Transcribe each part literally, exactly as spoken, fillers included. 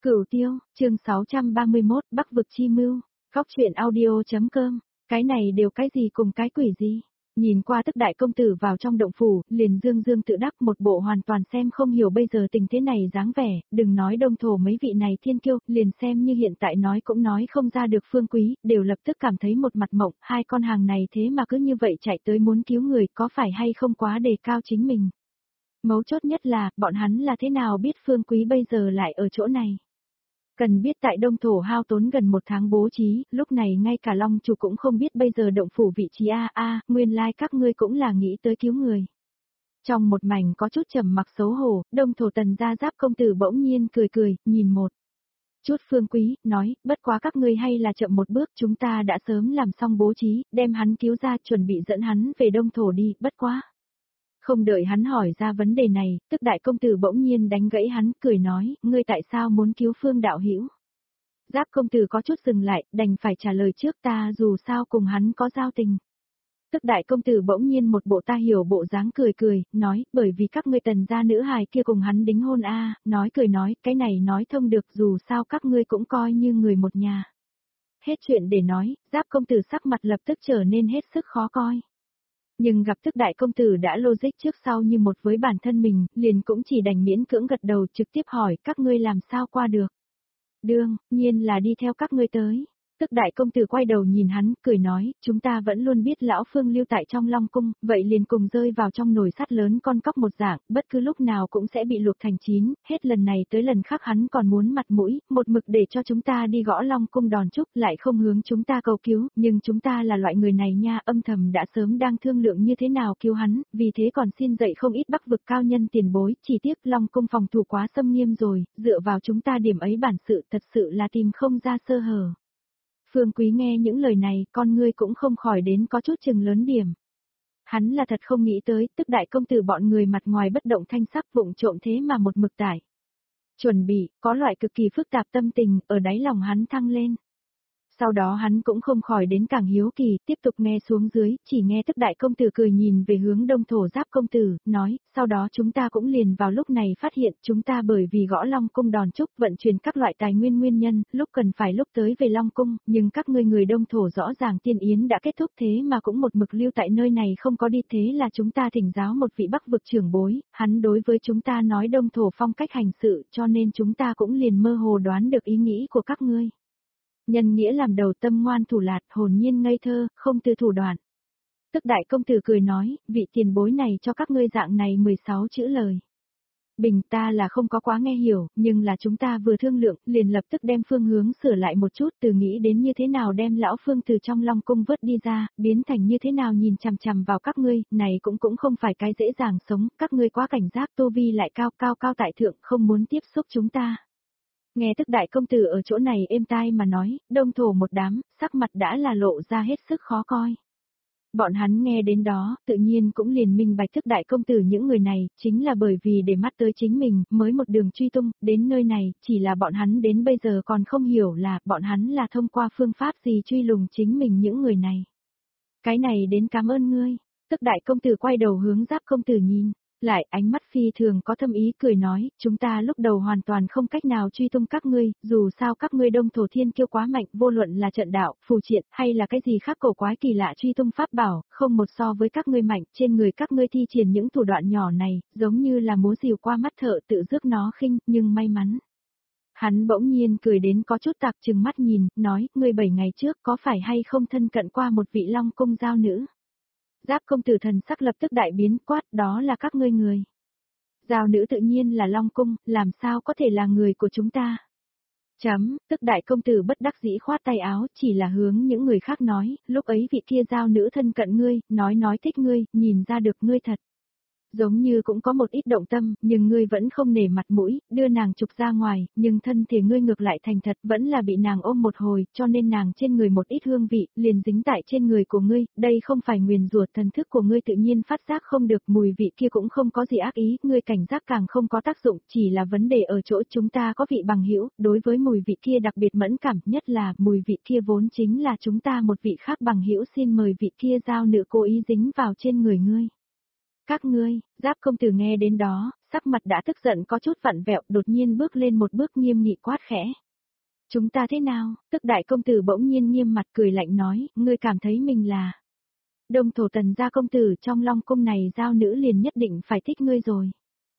Cửu Tiêu, chương sáu trăm ba mươi mốt, Bắc vực chi mưu, góc truyện audio.com, cái này đều cái gì cùng cái quỷ gì? Nhìn qua tức đại công tử vào trong động phủ, liền dương dương tự đắc một bộ hoàn toàn xem không hiểu bây giờ tình thế này dáng vẻ, đừng nói đông thổ mấy vị này thiên kiêu, liền xem như hiện tại nói cũng nói không ra được Phương Quý, đều lập tức cảm thấy một mặt mộng, hai con hàng này thế mà cứ như vậy chạy tới muốn cứu người, có phải hay không quá đề cao chính mình. Mấu chốt nhất là, bọn hắn là thế nào biết Phương Quý bây giờ lại ở chỗ này. Cần biết tại Đông Thổ hao tốn gần một tháng bố trí, lúc này ngay cả Long Chủ cũng không biết bây giờ động phủ vị trí a a, nguyên lai like các ngươi cũng là nghĩ tới cứu người. Trong một mảnh có chút trầm mặc xấu hổ, Đông Thổ Tần gia Giáp công tử bỗng nhiên cười cười, nhìn một chút Phương Quý, nói, bất quá các ngươi hay là chậm một bước, chúng ta đã sớm làm xong bố trí, đem hắn cứu ra chuẩn bị dẫn hắn về Đông Thổ đi, bất quá. Không đợi hắn hỏi ra vấn đề này, tức đại công tử bỗng nhiên đánh gãy hắn, cười nói, ngươi tại sao muốn cứu Phương đạo hữu? Giáp công tử có chút dừng lại, đành phải trả lời trước ta dù sao cùng hắn có giao tình. Tức đại công tử bỗng nhiên một bộ ta hiểu bộ dáng cười cười, nói, bởi vì các ngươi Tần gia nữ hài kia cùng hắn đính hôn a, nói cười nói, cái này nói thông được dù sao các ngươi cũng coi như người một nhà. Hết chuyện để nói, Giáp công tử sắc mặt lập tức trở nên hết sức khó coi. Nhưng gặp tức đại công tử đã logic trước sau như một với bản thân mình, liền cũng chỉ đành miễn cưỡng gật đầu trực tiếp hỏi các ngươi làm sao qua được. Đương, nhiên là đi theo các ngươi tới. Tức đại công tử quay đầu nhìn hắn, cười nói, chúng ta vẫn luôn biết lão Phương lưu tại trong Long Cung, vậy liền cùng rơi vào trong nồi sắt lớn con cóc một dạng, bất cứ lúc nào cũng sẽ bị luộc thành chín, hết lần này tới lần khác hắn còn muốn mặt mũi, một mực để cho chúng ta đi gõ Long Cung đòn trúc, lại không hướng chúng ta cầu cứu, nhưng chúng ta là loại người này nha, âm thầm đã sớm đang thương lượng như thế nào cứu hắn, vì thế còn xin dạy không ít Bắc vực cao nhân tiền bối, chỉ tiếc Long Cung phòng thủ quá xâm nghiêm rồi, dựa vào chúng ta điểm ấy bản sự thật sự là tìm không ra sơ hở. Phương Quý nghe những lời này, con ngươi cũng không khỏi đến có chút chừng lớn điểm. Hắn là thật không nghĩ tới, tức đại công tử bọn người mặt ngoài bất động thanh sắc vụng trộm thế mà một mực tải. Chuẩn bị, có loại cực kỳ phức tạp tâm tình, ở đáy lòng hắn thăng lên. Sau đó hắn cũng không khỏi đến càng hiếu kỳ, tiếp tục nghe xuống dưới, chỉ nghe tức đại công tử cười nhìn về hướng Đông Thổ Giáp công tử, nói, sau đó chúng ta cũng liền vào lúc này phát hiện chúng ta bởi vì gõ Long Cung đòn trúc vận chuyển các loại tài nguyên nguyên nhân, lúc cần phải lúc tới về Long Cung, nhưng các ngươi người Đông Thổ rõ ràng tiên yến đã kết thúc thế mà cũng một mực lưu tại nơi này không có đi thế là chúng ta thỉnh giáo một vị Bắc vực trưởng bối, hắn đối với chúng ta nói Đông Thổ phong cách hành sự cho nên chúng ta cũng liền mơ hồ đoán được ý nghĩ của các ngươi. Nhân nghĩa làm đầu tâm ngoan thủ lạt, hồn nhiên ngây thơ, không từ thủ đoạn. Tức đại công tử cười nói, vị tiền bối này cho các ngươi dạng này mười sáu chữ lời. Bình ta là không có quá nghe hiểu, nhưng là chúng ta vừa thương lượng, liền lập tức đem phương hướng sửa lại một chút từ nghĩ đến như thế nào đem lão Phương từ trong Long Cung vớt đi ra, biến thành như thế nào nhìn chằm chằm vào các ngươi, này cũng cũng không phải cái dễ dàng sống, các ngươi quá cảnh giác tô vi lại cao cao cao tại thượng không muốn tiếp xúc chúng ta. Nghe tức đại công tử ở chỗ này êm tai mà nói, Đông Thổ một đám, sắc mặt đã là lộ ra hết sức khó coi. Bọn hắn nghe đến đó, tự nhiên cũng liền minh bạch tức đại công tử những người này, chính là bởi vì để mắt tới chính mình, mới một đường truy tung, đến nơi này, chỉ là bọn hắn đến bây giờ còn không hiểu là, bọn hắn là thông qua phương pháp gì truy lùng chính mình những người này. Cái này đến cảm ơn ngươi, tức đại công tử quay đầu hướng Giáp công tử nhìn. Lại ánh mắt phi thường có thâm ý cười nói, chúng ta lúc đầu hoàn toàn không cách nào truy tung các ngươi, dù sao các ngươi Đông Thổ thiên kiêu quá mạnh, vô luận là trận đạo, phù triện, hay là cái gì khác cổ quái kỳ lạ truy tung pháp bảo, không một so với các ngươi mạnh, trên người các ngươi thi triển những thủ đoạn nhỏ này, giống như là múa rìu qua mắt thợ tự rước nó khinh, nhưng may mắn. Hắn bỗng nhiên cười đến có chút tạc trừng mắt nhìn, nói, ngươi bảy ngày trước có phải hay không thân cận qua một vị Long Cung giao nữ? Giáp công tử thần sắc lập tức đại biến quát đó là các ngươi người. Giao nữ tự nhiên là Long Cung, làm sao có thể là người của chúng ta. Chấm, tức đại công tử bất đắc dĩ khoát tay áo chỉ là hướng những người khác nói, lúc ấy vị kia giao nữ thân cận ngươi, nói nói thích ngươi, nhìn ra được ngươi thật. Giống như cũng có một ít động tâm, nhưng ngươi vẫn không nể mặt mũi, đưa nàng trục ra ngoài, nhưng thân thể ngươi ngược lại thành thật vẫn là bị nàng ôm một hồi, cho nên nàng trên người một ít hương vị, liền dính tại trên người của ngươi, đây không phải nguyền rủa thần thức của ngươi tự nhiên phát giác không được, mùi vị kia cũng không có gì ác ý, ngươi cảnh giác càng không có tác dụng, chỉ là vấn đề ở chỗ chúng ta có vị bằng hữu, đối với mùi vị kia đặc biệt mẫn cảm, nhất là mùi vị kia vốn chính là chúng ta một vị khác bằng hữu xin mời vị kia giao nữ cố ý dính vào trên người ngươi. Các ngươi, Giáp công tử nghe đến đó, sắc mặt đã tức giận có chút vặn vẹo, đột nhiên bước lên một bước nghiêm nghị quát khẽ. Chúng ta thế nào? Tức đại công tử bỗng nhiên nghiêm mặt cười lạnh nói, ngươi cảm thấy mình là Đông thổ Tần gia công tử, trong Long cung này giao nữ liền nhất định phải thích ngươi rồi.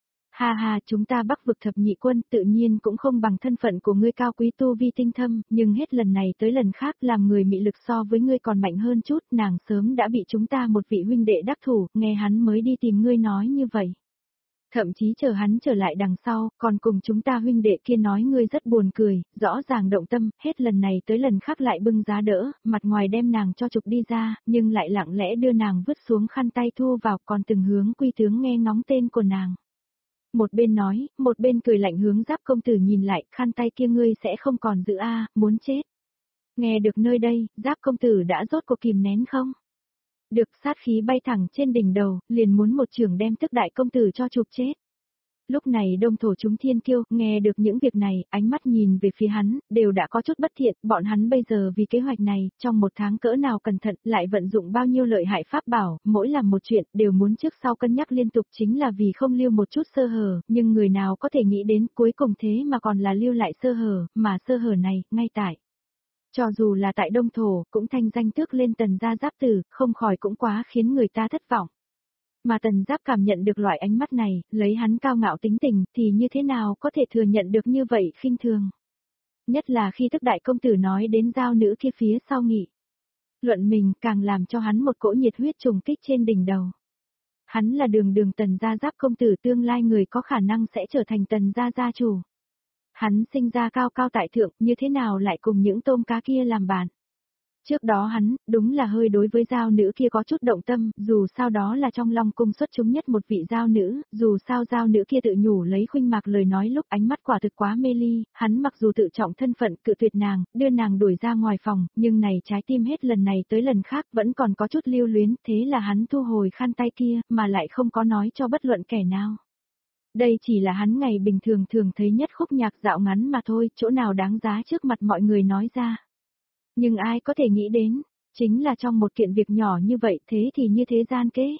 Ha ha, chúng ta Bắc vực thập nhị quân tự nhiên cũng không bằng thân phận của ngươi cao quý tu vi tinh thâm, nhưng hết lần này tới lần khác làm người mị lực so với ngươi còn mạnh hơn chút, nàng sớm đã bị chúng ta một vị huynh đệ đắc thủ, nghe hắn mới đi tìm ngươi nói như vậy. Thậm chí chờ hắn trở lại đằng sau, còn cùng chúng ta huynh đệ kia nói ngươi rất buồn cười, rõ ràng động tâm, hết lần này tới lần khác lại bưng giá đỡ, mặt ngoài đem nàng cho trục đi ra, nhưng lại lặng lẽ đưa nàng vứt xuống khăn tay thu vào, còn từng hướng quy tướng nghe ngóng tên của nàng. Một bên nói, một bên cười lạnh hướng Giáp công tử nhìn lại, khăn tay kia ngươi sẽ không còn giữ a, muốn chết. Nghe được nơi đây, Giáp công tử đã rốt cuộc kìm nén không? Được, sát khí bay thẳng trên đỉnh đầu, liền muốn một trường đem tức đại công tử cho chụp chết. Lúc này đông thổ chúng thiên kiêu, nghe được những việc này, ánh mắt nhìn về phía hắn, đều đã có chút bất thiện, bọn hắn bây giờ vì kế hoạch này, trong một tháng cỡ nào cẩn thận, lại vận dụng bao nhiêu lợi hại pháp bảo, mỗi làm một chuyện, đều muốn trước sau cân nhắc liên tục chính là vì không lưu một chút sơ hở, nhưng người nào có thể nghĩ đến cuối cùng thế mà còn là lưu lại sơ hở, mà sơ hở này, ngay tại. Cho dù là tại đông thổ, cũng thanh danh tước lên Tần gia Giáp tử, không khỏi cũng quá khiến người ta thất vọng. Mà Tần Giáp cảm nhận được loại ánh mắt này, lấy hắn cao ngạo tính tình, thì như thế nào có thể thừa nhận được như vậy khinh thường. Nhất là khi tức đại công tử nói đến giao nữ kia phía sau nghị. Luận mình càng làm cho hắn một cỗ nhiệt huyết trùng kích trên đỉnh đầu. Hắn là đường đường Tần gia Giáp công tử tương lai người có khả năng sẽ trở thành Tần gia gia chủ. Hắn sinh ra cao cao tại thượng, như thế nào lại cùng những tôm cá kia làm bạn. Trước đó hắn, đúng là hơi đối với giao nữ kia có chút động tâm, dù sao đó là trong Long cung xuất chúng nhất một vị giao nữ, dù sao giao nữ kia tự nhủ lấy khuynh mạc lời nói lúc ánh mắt quả thực quá mê ly, hắn mặc dù tự trọng thân phận cự tuyệt nàng, đưa nàng đuổi ra ngoài phòng, nhưng này trái tim hết lần này tới lần khác vẫn còn có chút lưu luyến, thế là hắn thu hồi khăn tay kia, mà lại không có nói cho bất luận kẻ nào. Đây chỉ là hắn ngày bình thường thường thấy nhất khúc nhạc dạo ngắn mà thôi, chỗ nào đáng giá trước mặt mọi người nói ra. Nhưng ai có thể nghĩ đến, chính là trong một kiện việc nhỏ như vậy thế thì như thế gian kế.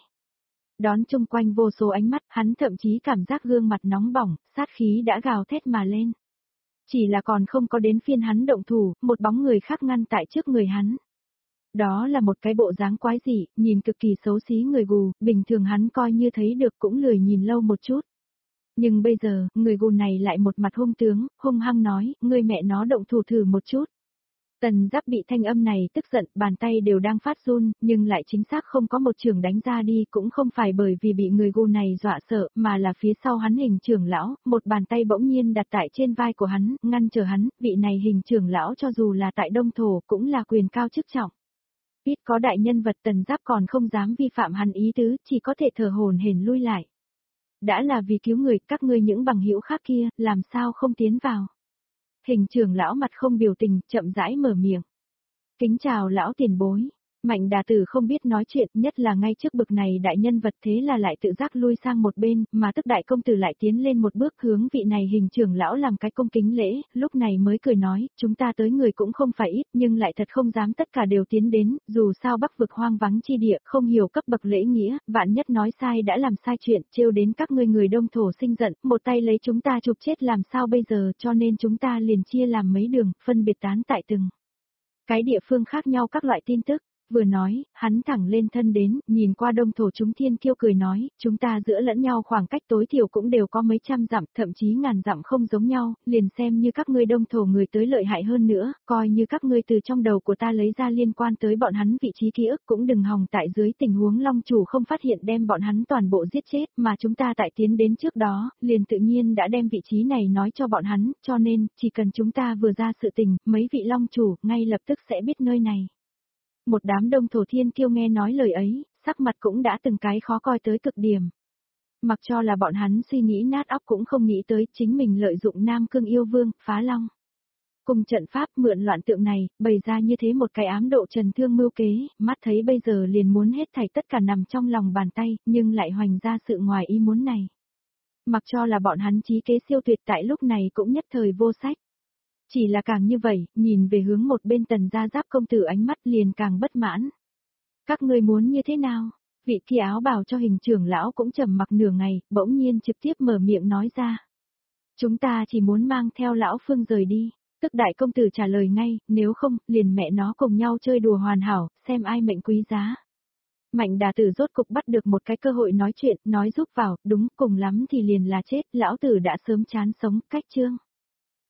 Đón chung quanh vô số ánh mắt, hắn thậm chí cảm giác gương mặt nóng bỏng, sát khí đã gào thét mà lên. Chỉ là còn không có đến phiên hắn động thủ, một bóng người khác ngăn tại trước người hắn. Đó là một cái bộ dáng quái dị, nhìn cực kỳ xấu xí người gù, bình thường hắn coi như thấy được cũng lười nhìn lâu một chút. Nhưng bây giờ, người gù này lại một mặt hung tướng, hung hăng nói, ngươi mẹ nó động thủ thử một chút. Tần Giáp bị thanh âm này tức giận, bàn tay đều đang phát run, nhưng lại chính xác không có một trường đánh ra đi, cũng không phải bởi vì bị người gu này dọa sợ, mà là phía sau hắn hình trưởng lão, một bàn tay bỗng nhiên đặt tại trên vai của hắn, ngăn trở hắn, vị này hình trưởng lão cho dù là tại Đông Thổ cũng là quyền cao chức trọng. Biết có đại nhân vật Tần Giáp còn không dám vi phạm hắn ý tứ, chỉ có thể thở hổn hển lui lại. Đã là vì cứu người, các ngươi những bằng hữu khác kia, làm sao không tiến vào. Hình trưởng lão mặt không biểu tình, chậm rãi mở miệng. Kính chào lão tiền bối. Mạnh đà tử không biết nói chuyện, nhất là ngay trước bực này đại nhân vật thế là lại tự giác lui sang một bên, mà tức đại công tử lại tiến lên một bước hướng vị này hình trưởng lão làm cái cung kính lễ, lúc này mới cười nói, chúng ta tới người cũng không phải ít, nhưng lại thật không dám tất cả đều tiến đến, dù sao Bắc vực hoang vắng chi địa, không hiểu cấp bậc lễ nghĩa, vạn nhất nói sai đã làm sai chuyện, trêu đến các ngươi người Đông Thổ sinh giận, một tay lấy chúng ta chụp chết làm sao bây giờ, cho nên chúng ta liền chia làm mấy đường, phân biệt tán tại từng cái địa phương khác nhau các loại tin tức. Vừa nói, hắn thẳng lên thân đến, nhìn qua Đông Thổ chúng thiên kiêu cười nói, chúng ta giữa lẫn nhau khoảng cách tối thiểu cũng đều có mấy trăm dặm, thậm chí ngàn dặm không giống nhau, liền xem như các ngươi Đông Thổ người tới lợi hại hơn nữa, coi như các ngươi từ trong đầu của ta lấy ra liên quan tới bọn hắn vị trí ký ức cũng đừng hòng tại dưới tình huống Long chủ không phát hiện đem bọn hắn toàn bộ giết chết, mà chúng ta tại tiến đến trước đó, liền tự nhiên đã đem vị trí này nói cho bọn hắn, cho nên, chỉ cần chúng ta vừa ra sự tình, mấy vị Long chủ, ngay lập tức sẽ biết nơi này. Một đám Đông Thổ thiên kiêu nghe nói lời ấy, sắc mặt cũng đã từng cái khó coi tới cực điểm. Mặc cho là bọn hắn suy nghĩ nát óc cũng không nghĩ tới chính mình lợi dụng Nam Cương yêu vương, phá long. Cùng trận pháp mượn loạn tượng này, bày ra như thế một cái ám độ trần thương mưu kế, mắt thấy bây giờ liền muốn hết thảy tất cả nằm trong lòng bàn tay, nhưng lại hoành ra sự ngoài ý muốn này. Mặc cho là bọn hắn trí kế siêu tuyệt tại lúc này cũng nhất thời vô sách. Chỉ là càng như vậy, nhìn về hướng một bên Tần gia Giáp công tử ánh mắt liền càng bất mãn. Các ngươi muốn như thế nào? Vị kia áo bào cho hình trưởng lão cũng trầm mặc nửa ngày, bỗng nhiên trực tiếp mở miệng nói ra. Chúng ta chỉ muốn mang theo lão Phương rời đi. Tức đại công tử trả lời ngay, nếu không, liền mẹ nó cùng nhau chơi đùa hoàn hảo, xem ai mệnh quý giá. Mạnh đà tử rốt cục bắt được một cái cơ hội nói chuyện, nói giúp vào, đúng cùng lắm thì liền là chết, lão tử đã sớm chán sống, cách chương.